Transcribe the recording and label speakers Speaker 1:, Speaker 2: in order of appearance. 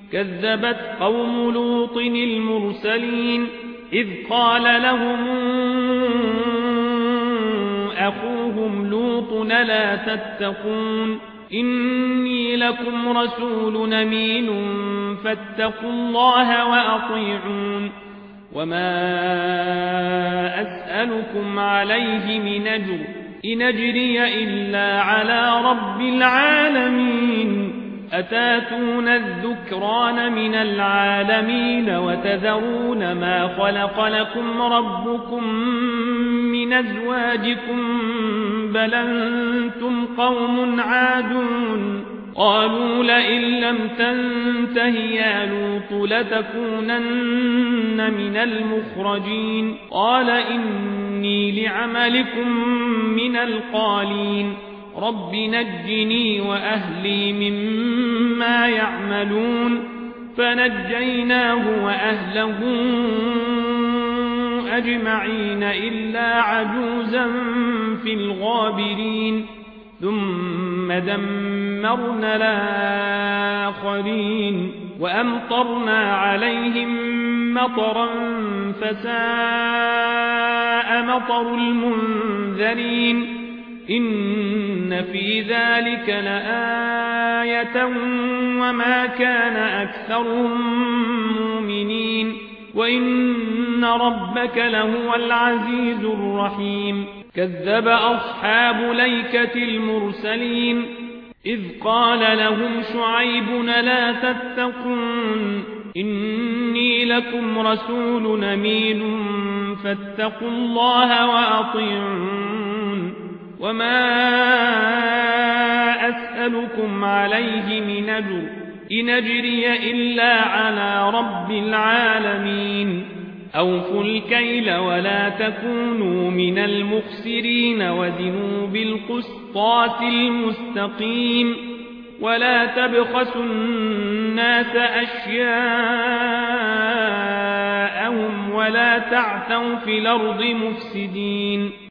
Speaker 1: كذبت قوم لوط المرسلين إذ قال لهم أخوهم لوط لا تتقون إني لكم رسول أمين فاتقوا الله وأطيعون وما أسألكم عليه من أجر إن أجري إلا على رب العالمين أتاتون الذكران من العالمين وتذرون ما خلق لكم ربكم من أزواجكم بل أنتم قوم عادون قالوا لئن لم تنته يا لوط لتكونن من المخرجين قال إني لعملكم من القالين رب نجني وأهلي مما يعملون فنجيناه وأهله أجمعين إلا عجوزا في الغابرين ثم دمرنا الآخرين وأمطرنا عليهم مطرا فساء مطر المنذرين إن في ذلك لآية وما كان أكثرهم مؤمنين وإن ربك لهو العزيز الرحيم كذب أصحاب ليكة المرسلين إذ قال لهم شعيب لا تتقون إني لكم رسول أمين فاتقوا الله وأطيعون وما أسألكم عليه من أجر إن أجري إلا على رب العالمين أوفوا الكيل ولا تكونوا من المخسرين وزنوا بالقسطاس المستقيم ولا تبخسوا الناس أشياءهم ولا تعثوا في الأرض مفسدين